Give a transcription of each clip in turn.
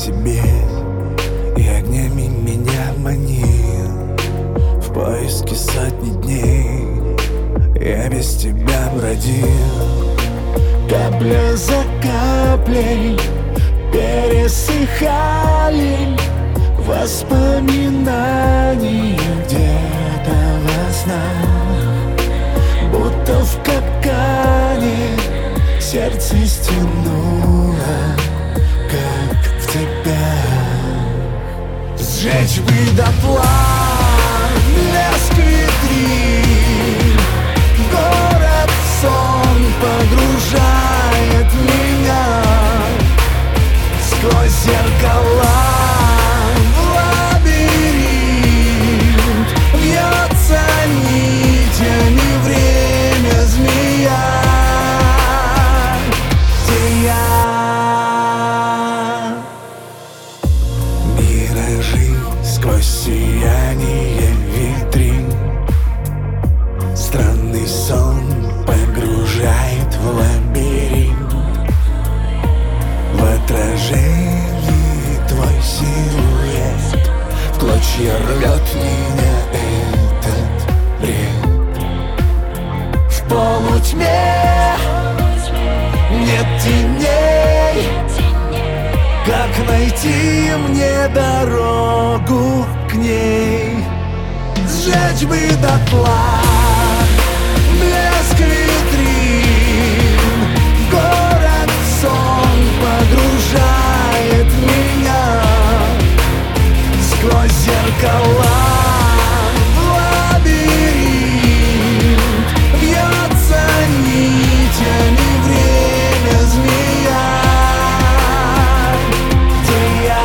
себе и огнями меня манил. В поиске сотни дней я без тебя бродил. Капля за каплей пересыхали воспоминания где-то во снах. Будто в капкане сердце стянуло, как в тебя. Сжечь бы дотла блеск витрин, город в сон погружает меня. Сквозь зеркала в лабиринт вьется нитями время змея. Где я? Миражи сквозь сияние витрин, странный сон погружает в лабиринт. В отражении твой силуэт в клочья рвет меня этот бред. В полутьме нет теней, как найти мне дорогу к ней? Сжечь бы дотла блеск витрин, город в сон погружает меня. Сквозь зеркала в лабиринт вьется нитями время змея. Где я?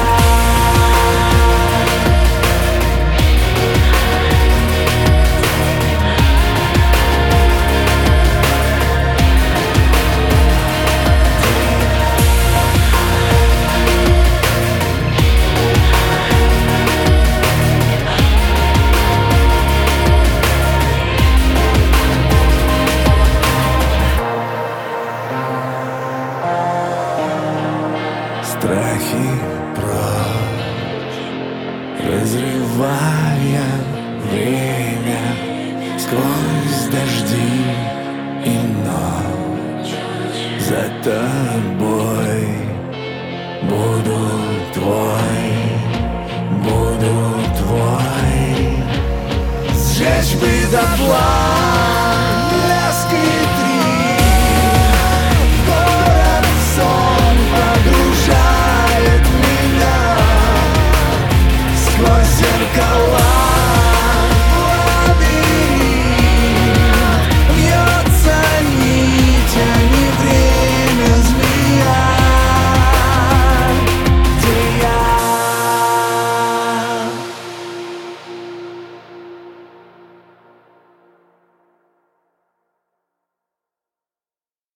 Страхи прочь, разрывая время сквозь дожди и ночь. За тобой буду твой, буду твой. Сжечь бы дотла